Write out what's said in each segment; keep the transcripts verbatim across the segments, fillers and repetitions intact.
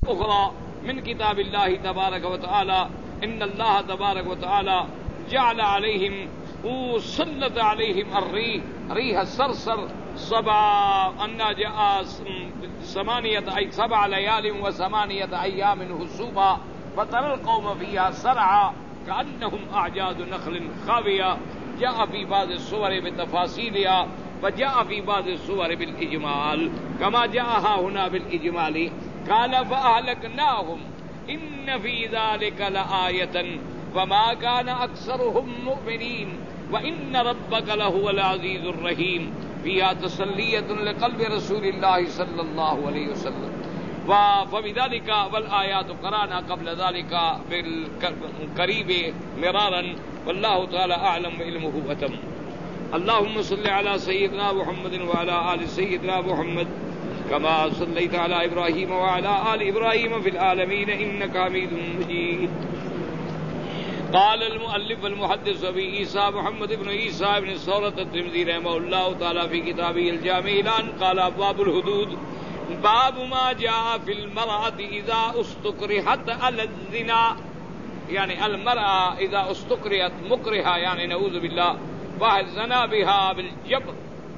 أخرى من كتاب الله تبارك وتعالى إن الله تبارك وتعالى جعل عليهم وسلط عليهم الريح ريح الصرصر سبع أن جاء ثمانية أي سبع ليال وثمانية أيام حسوبا فترى القوم فيها سرعا كأنهم أعجاز نخل خاوية. جاء في بعض الصور بتفاصيلها وجاء في بعض الصور بالإجمال كما جاء هنا بالإجمال. قال فأهلكناهم إن في ذلك لآية وما كان أكثرهم مؤمنين وإن ربك لهو العزيز الرحيم. فيها تسلية لقلب رسول الله صلى الله عليه وسلم. فبذلك والآيات قرأنا قبل ذلك بالقريب مرارا والله تعالى أعلم وعلمه أتم. اللهم صل على سيدنا محمد وعلى آل سيدنا محمد كما صليت على إبراهيم وعلى آل إبراهيم في العالمين إنك حميد مجيد. قال المؤلف المحدث أبي عيسى محمد بن عيسى بن ثورة الترمذي رحمه الله تعالى في كتابه الجامع الآن قال باب الحدود باب ما جاء في المرأة إذا استكرهت على الزنا. يعني المرأة إذا استكرهت مكرهة يعني نعوذ بالله واحد زنا بها بالجبر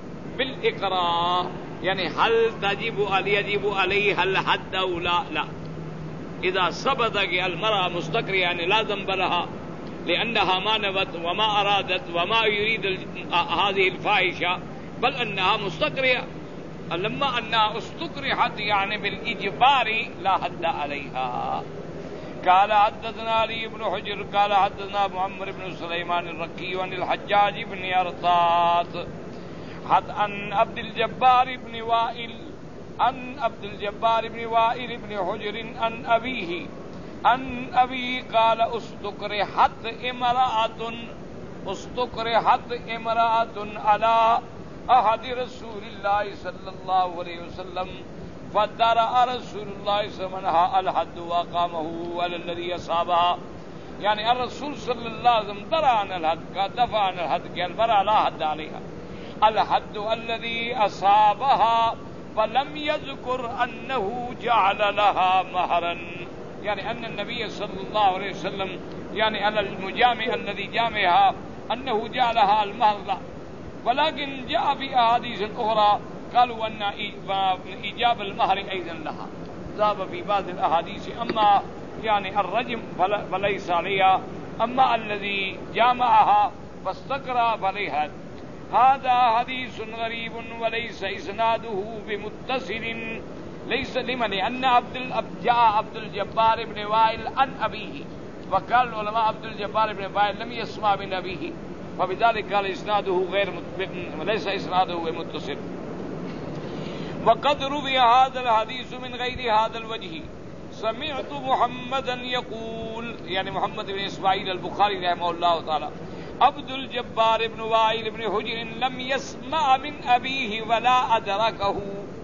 بالإكراه يعني هل تجب يجب عليها الحد أو لا؟ لا. إذا ثبت المرأة مستكرهة يعني لا ذنب لها لأنها ما نوت وما أرادت وما يريد هذه الفاحشة بل أنها مستكرهة. لما أنها استكرهت يعني بالإجبار لا حد عليها. قال حدثنا علي بن حجر قال حدثنا معمر بن سليمان الرقي عن الحجاج بن أرطاط عن عبد الجبار بن وائل عن عبد الجبار بن وائل بن حجر عن أبيه عن أبي قال استكرهت امرأة استكرهت امرأة على أحد رسول الله صلى الله عليه وسلم فدرأ رسول الله صلى الله عليه وسلم الحد وقامه على الذي أصابها. يعني الرسول صلى الله عليه وسلم درأ عن الحد دفع عن الحد قال برأ لا حد عليها. الحد الذي أصابها فلم يذكر أنه جعل لها مهرا. يعني أن النبي صلى الله عليه وسلم يعني على المجامع الذي جامعها أنه جعلها المهر لا. ولكن جاء في أحاديث أخرى قالوا أن إيجاب المهر أيضا لها ذهب في بعض الأحاديث. أما يعني الرجم فليس عليها أما الذي جامعها فاستكرى فليها. هذا حديث غريب وليس إسناده بمتصل ليس لمن لأن عبد جاء عبد الجبار بن وائل عن أبيه وقال العلماء عبد الجبار بن وائل لم يسمع من أبيه فبذلك قال إسناده غير ليس إسناده بمتصل. وقد روي هذا الحديث من غير هذا الوجه. سمعت محمدا يقول يعني محمد بن إسماعيل البخاري رحمه الله تعالى عبد الجبار بن وائل بن حجر لم يسمع من أبيه ولا أدركه.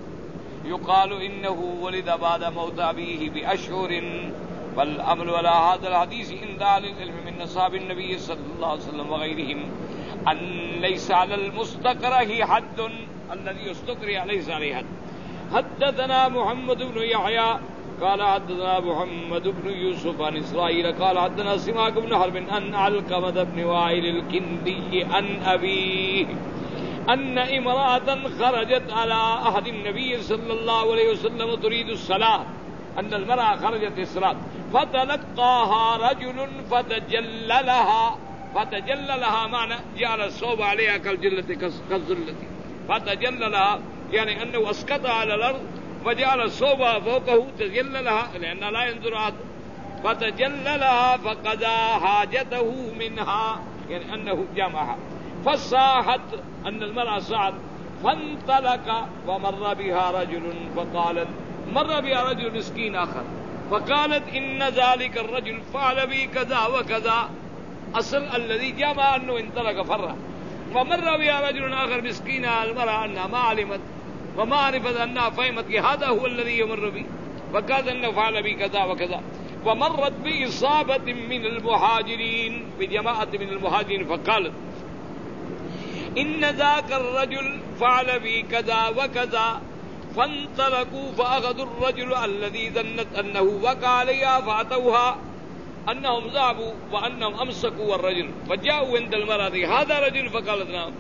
يقال إنه ولد بعد موت أبيه بأشهر والأمل على هذا الحديث عند أهل العلم من أصحاب النبي صلى الله عليه وسلم وغيرهم أن ليس على المستكره حد الذي يستكره ليس عليه حد. حدثنا محمد بن يحيى قال حدثنا محمد بن يوسف عن إسرائيل قال حدثنا سماك بن حرب أن علقمة بن وائل الكندي عن أبيه أن امرأة خرجت على أحد النبي صلى الله عليه وسلم تريد الصلاة. أن المرأة خرجت الصلاة فتلقاها رجل فتجلى لها فتجلى لها معنى جعل الصوب عليها كالجلة كالظلة فتجلى لها يعني أنه أسقط على الأرض وجعل الصوب فوقه تجلى لها لأنها لا ينظر عاد فتجلى لها فقضى حاجته منها يعني أنه جمعها. فصاحت أن المرأة صاحت فانطلق ومر بها رجل فقالت مر بها رجل مسكين آخر فقالت إن ذلك الرجل فعل بي كذا وكذا. أصل الذي جمع أنه انطلق فرّ ومر بها رجل آخر مسكين المرأة أنها ما علمت وما عرفت أنها فهمت هذا هو الذي يمر بي وقالت أنه فعل بي كذا وكذا. ومرت بإصابة من المهاجرين بجماعة من المهاجرين فقالت إن ذاك الرجل فعل بي كذا وكذا فانطلقوا فأخذوا الرجل الذي ظنت أنه وقع عليها فأتوها أنهم ذهبوا وأنهم أمسكوا الرجل فجاءوا عند المرأة هذا رجل فقالت نعم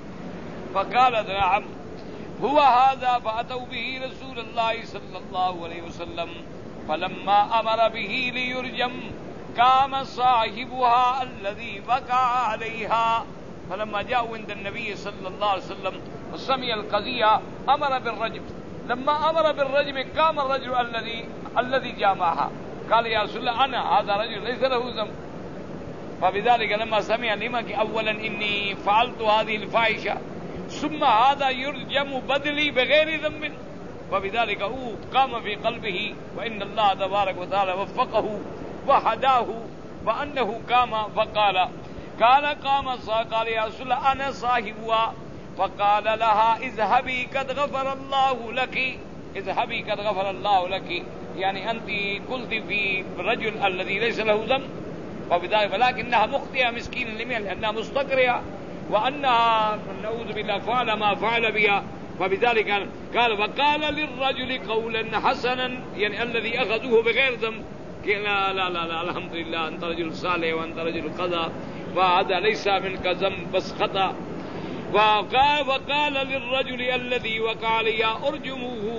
فقالت نعم هو هذا فأتوا به رسول الله صلى الله عليه وسلم فلما أمر به ليرجم قام صاحبها الذي وقع عليها فلما جاءوا عند النبي صلى الله عليه وسلم وسمع القضية أمر بالرجم. لما أمر بالرجم قام الرجل الذي الذي جامعها قال يا رسول الله أنا هذا رجل ليس له ذنب. فبذلك لما سمع لما أولا إني فعلت هذه الفاحشة ثم هذا يرجم بدلي بغير ذنب فبذلك هو قام في قلبه وإن الله تبارك وتعالى وفقه وهداه وأنه قام فقال قال قام قال يا رسول الله أنا صاحبها فقال لها اذهبي قد غفر الله لك اذهبي قد غفر الله لك يعني أنت قلت في الرجل الذي ليس له ذنب وبذلك ولكنها مخطئة مسكينة لأنها مستقرئة وأنها نعوذ بالله فعل ما فعل بها فبذلك قال وقال للرجل قولا حسنا يعني الذي أخذوه بغير ذنب لا لا لا لا الحمد لله أنت رجل صالح وأنت رجل قضاء وهذا ليس منك ذنب بس خطأ. وقال وقال للرجل الذي وقع عليه أرجموه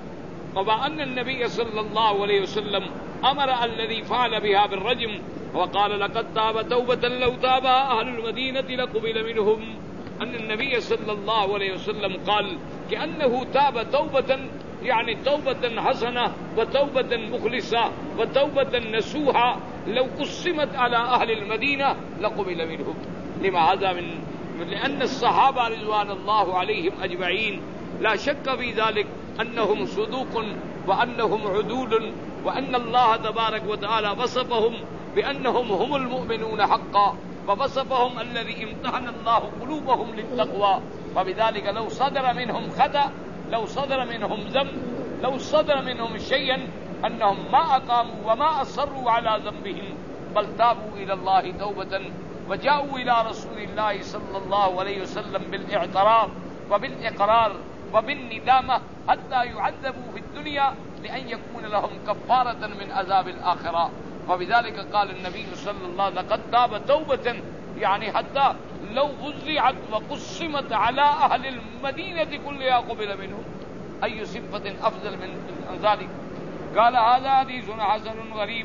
ومع أن النبي صلى الله عليه وسلم أمر الذي فعل بها بالرجم وقال لقد تاب توبة لو تابها أهل المدينة لقبل منهم أن النبي صلى الله عليه وسلم قال كأنه تاب توبة يعني توبة حسنة وتوبة مخلصة وتوبة نسوحة لو قسمت على أهل المدينة لقبل منهم. لما هذا من لأن الصحابة رضوان الله عليهم أجمعين لا شك في ذلك أنهم صدوق وأنهم عدول وأن الله تبارك وتعالى وصفهم بأنهم هم المؤمنون حقا ووصفهم الذي امتحن الله قلوبهم للتقوى. فبذلك لو صدر منهم خطأ لو صدر منهم ذنب لو صدر منهم شيئا أنهم ما أقاموا وما أصروا على ذنبهم بل تابوا إلى الله توبة وجاءوا إلى رسول الله صلى الله عليه وسلم بالاعتراف وبالإقرار وبالندامة حتى يعذبوا في الدنيا لأن يكون لهم كفارة من عذاب الآخرة. فبذلك قال النبي صلى الله عليه وسلم لقد تاب توبة يعني حتى لو وزعت وقسمت على أهل المدينة كلها قبل منهم. أي صفة أفضل من ذلك؟ قال هذا حديث حسن غريب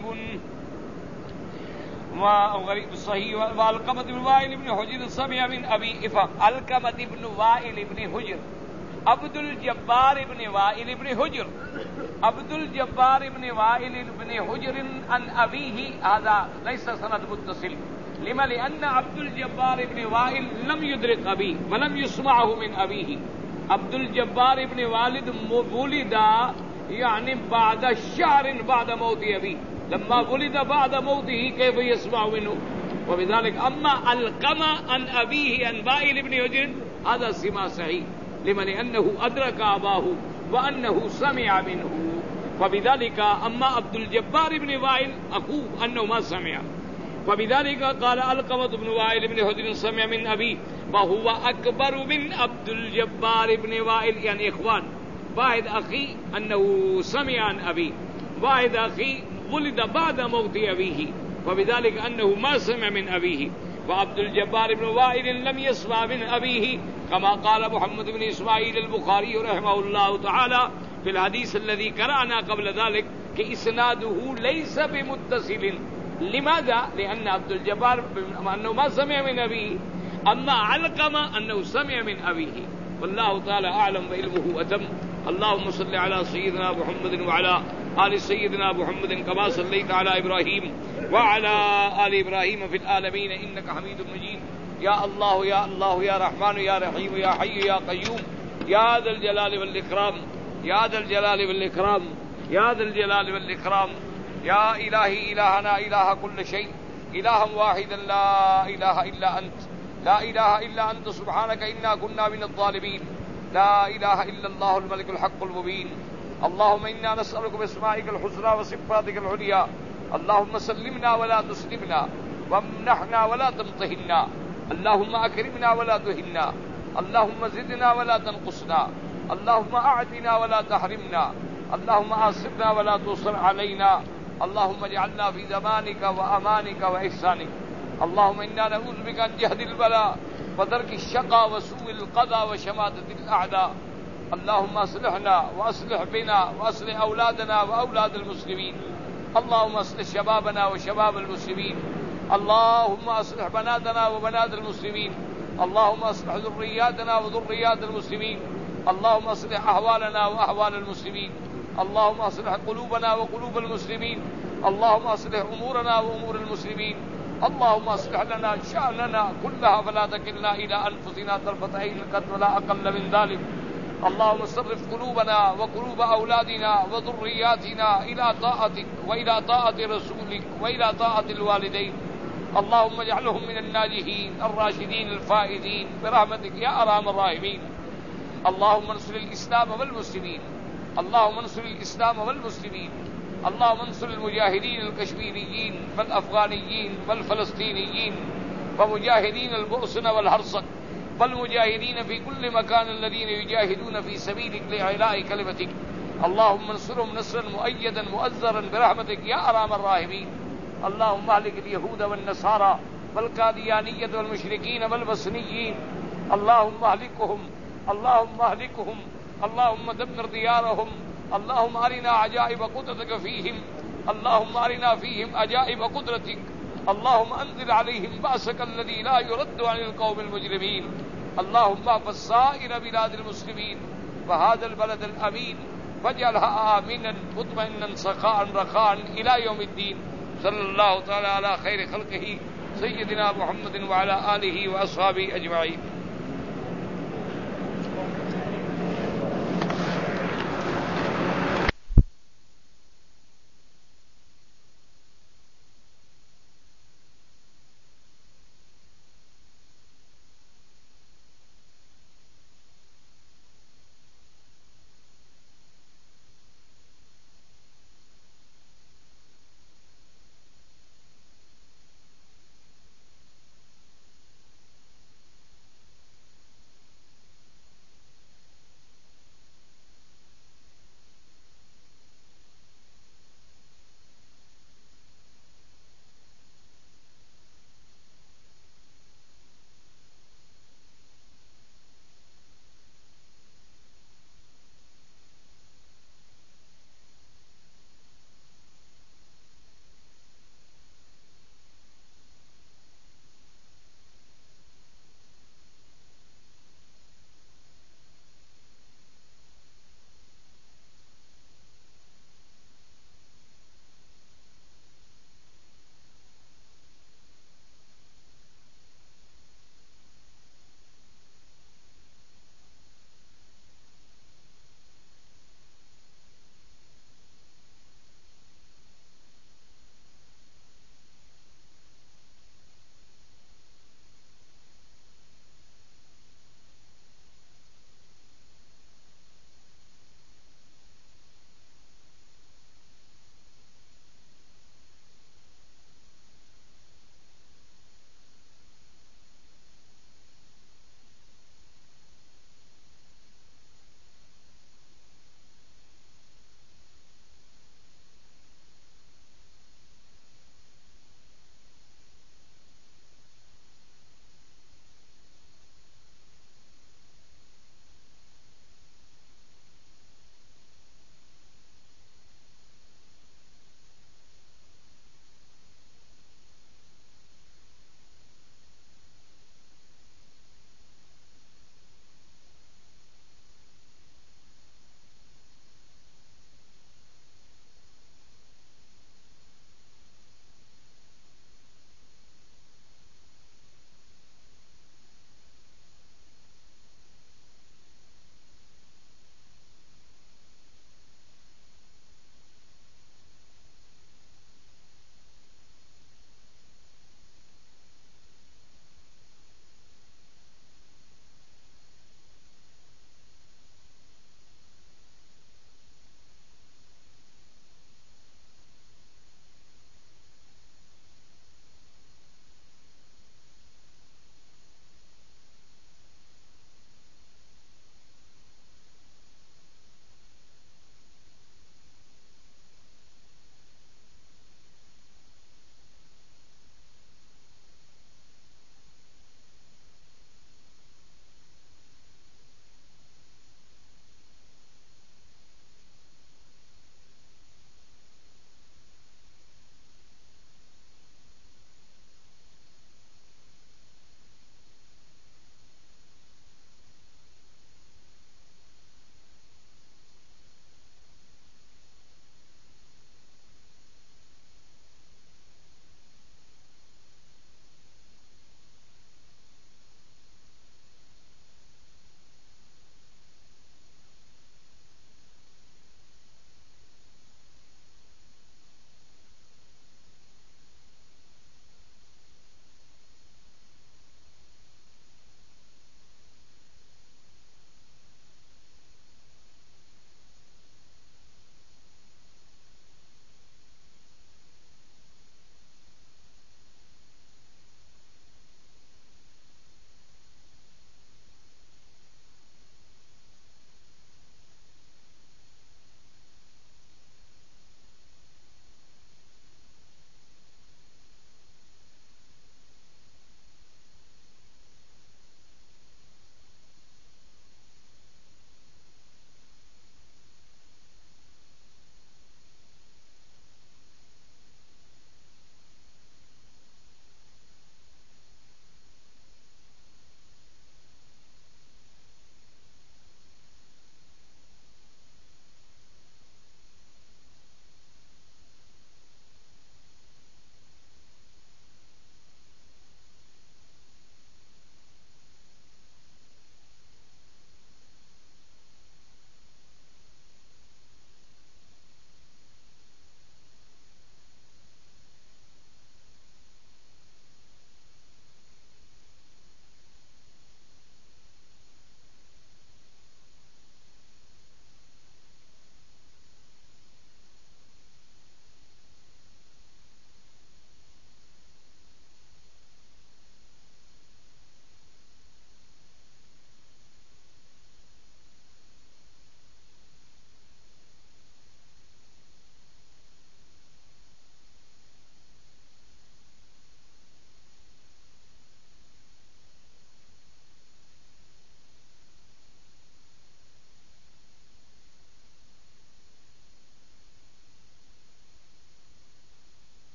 وغريب صحيح. وعلقمة بن وائل بن حجر سمع من أبي إفهم علقمة بن وائل بن حجر عبد الجبار بن وائل بن حجر عبد الجبار بن وائل بن حجر عن أبيه هذا ليس سند متصل. لما؟ لأن عبد الجبار بن وائل لم يدرك أبيه ولم يسمعه من أبيه. عبد الجبار بن والد ولد يعني بعد شهر بعد موت أبيه لما ولد بعد موته كيف يسمع منه؟ وبذلك أما علقمة عن أبيه عن وائل بن حجر هذا سماع صحيح. لما؟ لأنه أدرك أباه وأنه سمع منه. فبذلك أما عبد الجبار بن وائل أخوه أنه ما سمع. وبذلك قال علقمة بن وائل بن حجر سمع من أبيه وهو أكبر من عبد الجبار بن وائل يعني إخوان. واحد أخي أنه سمع عن أبيه واحد أخي ولد بعد موت أبيه وبذلك أنه ما سمع من أبيه. وعبد الجبار بن وائل لم يسمع من أبيه كما قال محمد بن إسماعيل البخاري رحمه الله تعالى في الحديث الذي قرأنا قبل ذلك كإسناده ليس بمتصل. لماذا؟ لأن عبد الجبار أنه ما سمع من أبيه أما علقمة أنه سمع من أبيه. والله تعالى أعلم وعلمه أتم. اللهم صل على سيدنا محمد وعلى آل سيدنا محمد كما صليت على إبراهيم وعلى آل إبراهيم في العالمين إنك حميد مجيد. يا الله يا الله يا رحمن يا رحيم يا حي يا قيوم يا ذا الجلال والإكرام يا ذا الجلال والإكرام يا ذا الجلال والإكرام يا إلهي إلهنا إله كل شيء إلها واحدا لا إله إلا أنت لا إله إلا أنت سبحانك إنا كنا من الظالمين. لا إله إلا الله الملك الحق المبين. اللهم إنا نسألك باسمائك الحسنى وصفاتك العليا اللهم سلمنا ولا تسلمنا وامنحنا ولا تمتهنا اللهم أكرمنا ولا تهنا اللهم زدنا ولا تنقصنا اللهم أعطنا ولا تحرمنا، اللهم آصرنا ولا تصر علينا، اللهم اجعلنا في زمانك وأمانك وإحسانك. اللهم إنا نعوذ بك من جهد البلاء ودرك الشقاء وسوء القضاء وشماتة الأعداء. اللهم أصلحنا وأصلح بنا وأصلح أولادنا وأولاد المسلمين. اللهم أصلح شبابنا وشباب المسلمين. اللهم أصلح بناتنا وبنات المسلمين. اللهم أصلح ذرياتنا وذريات المسلمين. اللهم أصلح أحوالنا وأحوال المسلمين. اللهم أصلح قلوبنا وقلوب المسلمين. اللهم أصلح أمورنا وأمور المسلمين. اللهم أصلح لنا شأننا كلها فلا تكلنا إلى أنفسنا طرفة عين قط ولا أقل من ذلك. اللهم صرف قلوبنا وقلوب أولادنا وذرياتنا إلى طاعتك وإلى طاعة رسولك وإلى طاعة الوالدين. اللهم اجعلهم من الناجحين الراشدين الفائزين برحمتك يا أرحم الراحمين. اللهم انصر الإسلام والمسلمين. اللهم انصر الإسلام والمسلمين. اللهم انصر المجاهدين الكشميريين والأفغانيين والفلسطينيين ومجاهدين البؤسن والهرسك والمجاهدين في كل مكان الذين يجاهدون في سبيلك لإعلاء كلمتك. اللهم انصرهم نصرا مؤيدا مؤزرا برحمتك يا أرحم الراحمين. اللهم اهلك اليهود والنصارى والقاديانية والمشركين والوثنيين. اللهم اهلكهم، اللهم اهلكهم، اللهم دمر ديارهم. اللهم أرنا عجائب قدرتك فيهم. اللهم أرنا فيهم عجائب قدرتك. اللهم أنزل عليهم بأسك الذي لا يرد عن القوم المجرمين. اللهم احفظ سائر بلاد المسلمين وهذا البلد الأمين واجعلها آمنا مطمئنا سخاء رخاء إلى يوم الدين. صلی اللہ تعالی علی خیر خلقہ سیدنا محمد وعلی آلہ وأصحابہ أجمعین.